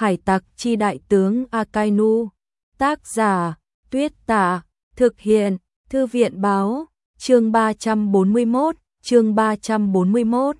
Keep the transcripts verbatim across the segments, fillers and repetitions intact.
Hải tặc chi đại tướng Akainu. Tác giả Tuyết Tả. Thực hiện Thư viện báo. Chương ba trăm bốn mươi mốt. Chương ba trăm bốn mươi mốt.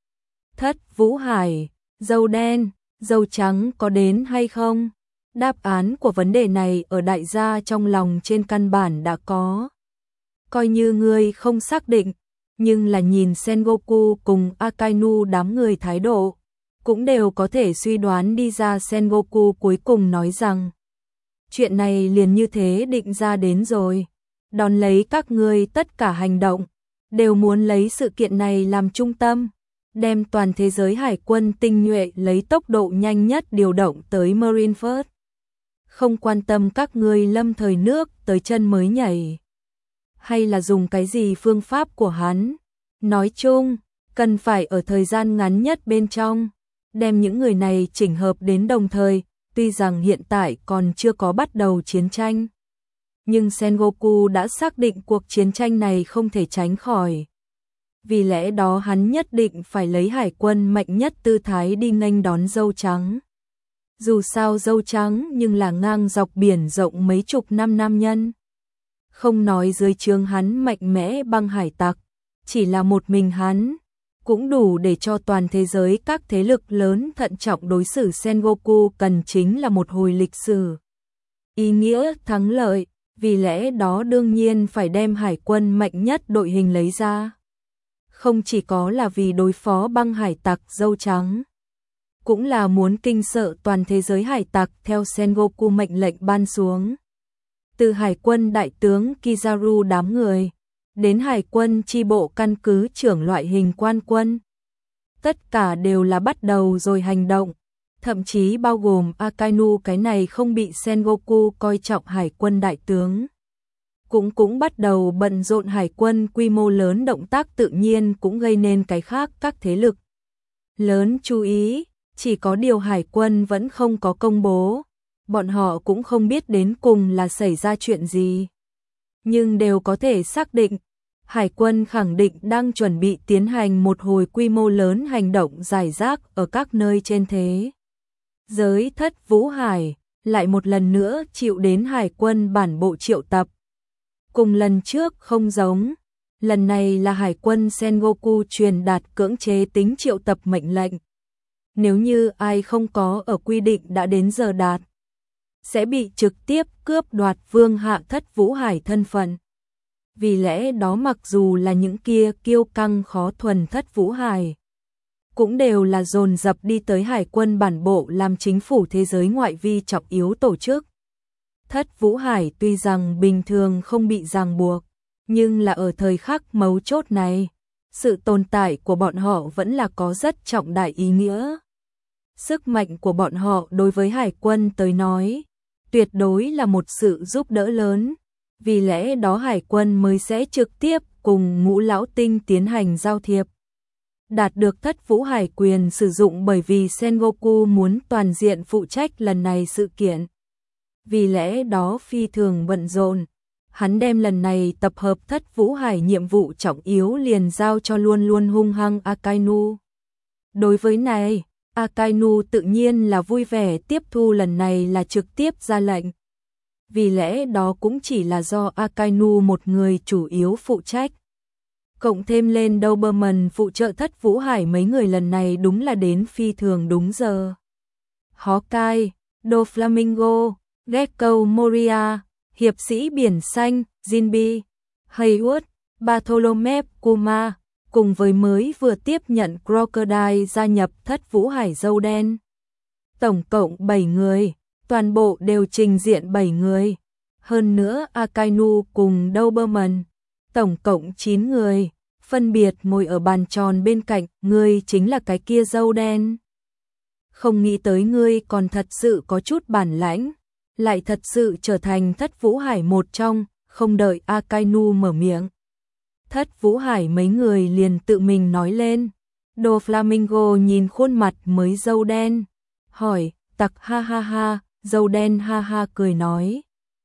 Thất Vũ Hải. Dâu đen, dâu trắng có đến hay không? Đáp án của vấn đề này ở đại gia trong lòng trên căn bản đã có. Coi như ngươi không xác định, nhưng là nhìn Sengoku cùng Akainu đám người thái độ, cũng đều có thể suy đoán đi ra. Sengoku cuối cùng nói rằng, chuyện này liền như thế định ra đến rồi, đón lấy các ngươi tất cả hành động, đều muốn lấy sự kiện này làm trung tâm, đem toàn thế giới hải quân tinh nhuệ lấy tốc độ nhanh nhất điều động tới Marineford. Không quan tâm các ngươi lâm thời nước tới chân mới nhảy, hay là dùng cái gì phương pháp của hắn. Nói chung, cần phải ở thời gian ngắn nhất bên trong, đem những người này chỉnh hợp đến đồng thời. Tuy rằng hiện tại còn chưa có bắt đầu chiến tranh, nhưng Sengoku đã xác định cuộc chiến tranh này không thể tránh khỏi. Vì lẽ đó hắn nhất định phải lấy hải quân mạnh nhất tư thái đi nghênh đón dâu trắng. Dù sao dâu trắng nhưng là ngang dọc biển rộng mấy chục năm nam nhân. Không nói dưới trướng hắn mạnh mẽ băng hải tặc, chỉ là một mình hắn cũng đủ để cho toàn thế giới các thế lực lớn thận trọng đối xử. Sengoku cần chính là một hồi lịch sử ý nghĩa thắng lợi, vì lẽ đó đương nhiên phải đem hải quân mạnh nhất đội hình lấy ra. Không chỉ có là vì đối phó băng hải tặc dâu trắng, cũng là muốn kinh sợ toàn thế giới hải tặc. Theo Sengoku mệnh lệnh ban xuống, từ hải quân đại tướng Kizaru đám người đến hải quân chi bộ căn cứ trưởng loại hình quan quân, tất cả đều là bắt đầu rồi hành động, thậm chí bao gồm Akainu cái này không bị Sengoku coi trọng hải quân đại tướng, cũng cũng bắt đầu bận rộn hải quân quy mô lớn. Động tác tự nhiên cũng gây nên cái khác các thế lực lớn chú ý, chỉ có điều hải quân vẫn không có công bố, bọn họ cũng không biết đến cùng là xảy ra chuyện gì, nhưng đều có thể xác định hải quân khẳng định đang chuẩn bị tiến hành một hồi quy mô lớn hành động rải rác ở các nơi trên thế giới. Thất Vũ Hải lại một lần nữa chịu đến hải quân bản bộ triệu tập. Cùng lần trước không giống, lần này là hải quân Sengoku truyền đạt cưỡng chế tính triệu tập mệnh lệnh. Nếu như ai không có ở quy định đã đến giờ đạt, sẽ bị trực tiếp cướp đoạt vương hạ Thất Vũ Hải thân phận. Vì lẽ đó mặc dù là những kia kiêu căng khó thuần Thất Vũ Hải, cũng đều là dồn dập đi tới hải quân bản bộ làm chính phủ thế giới ngoại vi trọng yếu tổ chức. Thất Vũ Hải tuy rằng bình thường không bị ràng buộc, nhưng là ở thời khắc mấu chốt này, sự tồn tại của bọn họ vẫn là có rất trọng đại ý nghĩa. Sức mạnh của bọn họ đối với hải quân tới nói, tuyệt đối là một sự giúp đỡ lớn. Vì lẽ đó hải quân mới sẽ trực tiếp cùng Ngũ Lão Tinh tiến hành giao thiệp. Đạt được Thất Vũ Hải quyền sử dụng bởi vì Sengoku muốn toàn diện phụ trách lần này sự kiện. Vì lẽ đó phi thường bận rộn, hắn đem lần này tập hợp Thất Vũ Hải nhiệm vụ trọng yếu liền giao cho luôn luôn hung hăng Akainu. Đối với này, Akainu tự nhiên là vui vẻ tiếp thu lần này là trực tiếp ra lệnh. Vì lẽ đó cũng chỉ là do Akainu một người chủ yếu phụ trách. Cộng thêm lên Doberman phụ trợ Thất Vũ Hải mấy người lần này đúng là đến phi thường đúng giờ. Hawkeye, Doflamingo, Gekko Moria, Hiệp sĩ Biển Xanh, Jinbe, Haywood, Bartholomew Kuma, cùng với mới vừa tiếp nhận Crocodile gia nhập Thất Vũ Hải dâu đen. Tổng cộng bảy người. Toàn bộ đều trình diện bảy người, hơn nữa Akainu cùng Doberman, tổng cộng chín người, phân biệt ngồi ở bàn tròn bên cạnh. Ngươi chính là cái kia dâu đen. Không nghĩ tới ngươi còn thật sự có chút bản lãnh, lại thật sự trở thành Thất Vũ Hải một trong. Không đợi Akainu mở miệng, Thất Vũ Hải mấy người liền tự mình nói lên. Doflamingo nhìn khuôn mặt mới dâu đen, hỏi, tặc ha ha ha. Dâu đen ha ha cười nói,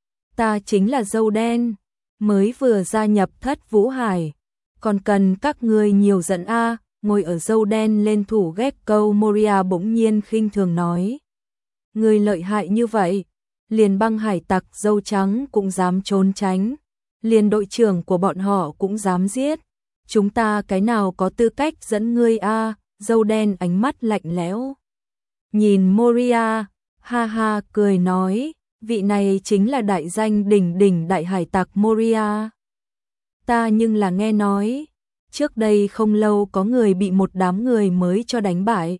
ta chính là dâu đen, mới vừa gia nhập Thất Vũ Hải, còn cần các ngươi nhiều giận a. À. Ngồi ở dâu đen lên thủ Gekko Moria bỗng nhiên khinh thường nói, người lợi hại như vậy, liền băng hải tặc dâu trắng cũng dám trốn tránh, liền đội trưởng của bọn họ cũng dám giết. Chúng ta cái nào có tư cách dẫn ngươi a? Dâu đen ánh mắt lạnh lẽo. Nhìn Moria, ha ha cười nói, vị này chính là đại danh đỉnh đỉnh đại hải tặc Moria. Ta nhưng là nghe nói, trước đây không lâu có người bị một đám người mới cho đánh bại.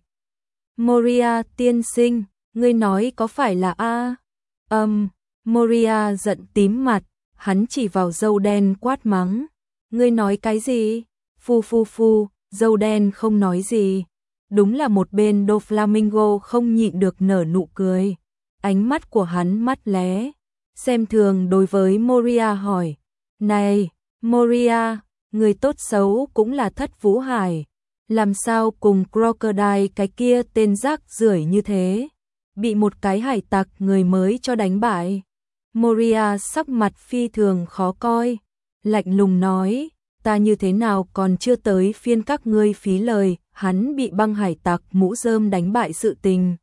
Moria tiên sinh, ngươi nói có phải là a? Âm, um, Moria giận tím mặt, hắn chỉ vào dâu đen quát mắng. Ngươi nói cái gì? Phu phu phu, dâu đen không nói gì. Đúng là một bên Doflamingo không nhịn được nở nụ cười. Ánh mắt của hắn mắt lé, xem thường đối với Moria hỏi. Này, Moria, người tốt xấu cũng là Thất Vũ Hải. Làm sao cùng Crocodile cái kia tên rác rưởi như thế? Bị một cái hải tặc người mới cho đánh bại. Moria sắc mặt phi thường khó coi, lạnh lùng nói, ta như thế nào còn chưa tới phiên các ngươi phí lời, hắn bị băng hải tặc mũ rơm đánh bại sự tình.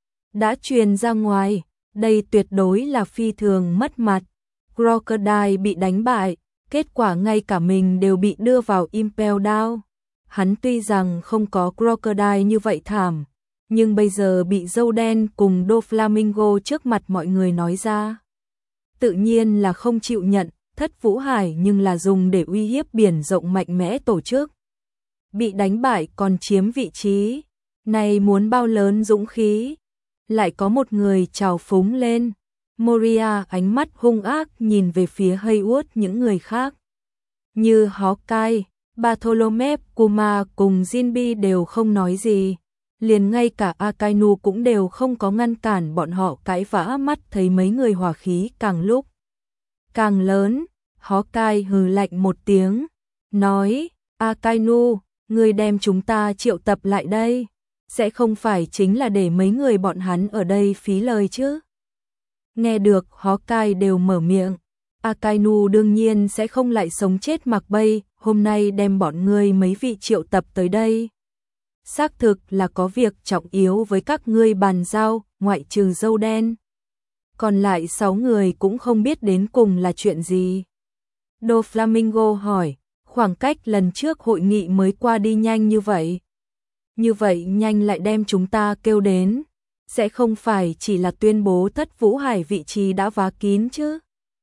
Đã truyền ra ngoài, đây tuyệt đối là phi thường mất mặt. Crocodile bị đánh bại, kết quả ngay cả mình đều bị đưa vào Impel Down. Hắn tuy rằng không có Crocodile như vậy thảm, nhưng bây giờ bị dâu đen cùng Doflamingo trước mặt mọi người nói ra. Tự nhiên là không chịu nhận, Thất Vũ Hải nhưng là dùng để uy hiếp biển rộng mạnh mẽ tổ chức. Bị đánh bại còn chiếm vị trí, này muốn bao lớn dũng khí. Lại có một người trào phúng lên. Moria ánh mắt hung ác nhìn về phía Haywood những người khác. Như Hawkeye, Bartholomew Kuma cùng Jinbe đều không nói gì. Liền ngay cả Akainu cũng đều không có ngăn cản bọn họ cãi vã, mắt thấy mấy người hỏa khí càng lúc càng lớn. Hawkeye hừ lạnh một tiếng, nói, Akainu, ngươi đem chúng ta triệu tập lại đây, sẽ không phải chính là để mấy người bọn hắn ở đây phí lời chứ? Nghe được Hawkeye đều mở miệng, Akainu đương nhiên sẽ không lại sống chết mặc bay, hôm nay đem bọn ngươi mấy vị triệu tập tới đây. Xác thực là có việc trọng yếu với các ngươi bàn giao, ngoại trừ dâu đen. Còn lại sáu người cũng không biết đến cùng là chuyện gì. Doflamingo hỏi, khoảng cách lần trước hội nghị mới qua đi nhanh như vậy. Như vậy nhanh lại đem chúng ta kêu đến, sẽ không phải chỉ là tuyên bố Thất Vũ Hải vị trí đã vá kín chứ?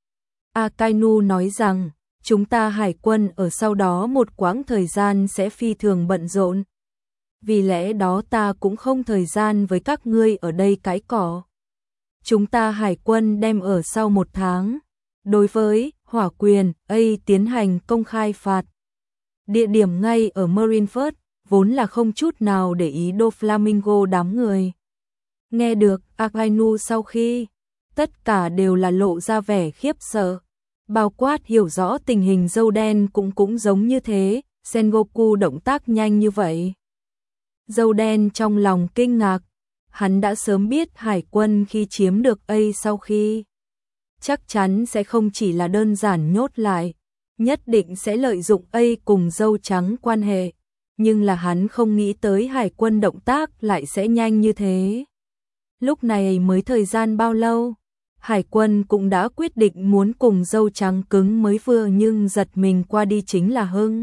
Akainu nói rằng, chúng ta hải quân ở sau đó một quãng thời gian sẽ phi thường bận rộn. Vì lẽ đó ta cũng không thời gian với các ngươi ở đây cãi cỏ. Chúng ta hải quân đem ở sau một tháng. Đối với Hỏa Quyền, A tiến hành công khai phạt. Địa điểm ngay ở Marineford, vốn là không chút nào để ý Doflamingo đám người. Nghe được Akainu sau khi, tất cả đều là lộ ra vẻ khiếp sợ. Bao quát hiểu rõ tình hình dâu đen cũng cũng giống như thế, Sengoku động tác nhanh như vậy. Dâu đen trong lòng kinh ngạc, hắn đã sớm biết hải quân khi chiếm được A sau khi, chắc chắn sẽ không chỉ là đơn giản nhốt lại, nhất định sẽ lợi dụng A cùng dâu trắng quan hệ, nhưng là hắn không nghĩ tới hải quân động tác lại sẽ nhanh như thế. Lúc này mới thời gian bao lâu, hải quân cũng đã quyết định muốn cùng dâu trắng cứng mới vừa, nhưng giật mình qua đi chính là hưng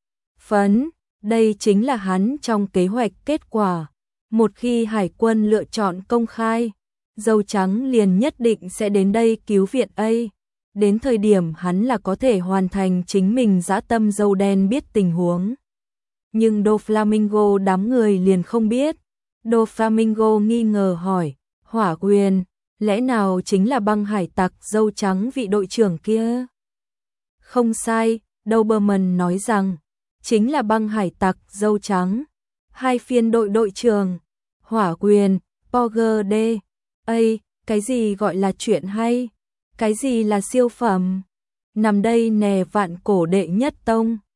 phấn. Đây chính là hắn trong kế hoạch kết quả. Một khi hải quân lựa chọn công khai, dâu trắng liền nhất định sẽ đến đây cứu viện A. Đến thời điểm hắn là có thể hoàn thành chính mình dã tâm. Dâu đen biết tình huống, nhưng Doflamingo đám người liền không biết. Doflamingo nghi ngờ hỏi, Hỏa Quyền, lẽ nào chính là băng hải tặc dâu trắng vị đội trưởng kia? Không sai, Doberman nói rằng, chính là băng hải tặc dâu trắng. Hai phiên đội đội trưởng, Hỏa Quyền, Poger D. Ây, cái gì gọi là chuyện hay? Cái gì là siêu phẩm? Nằm đây nè vạn cổ đệ nhất tông.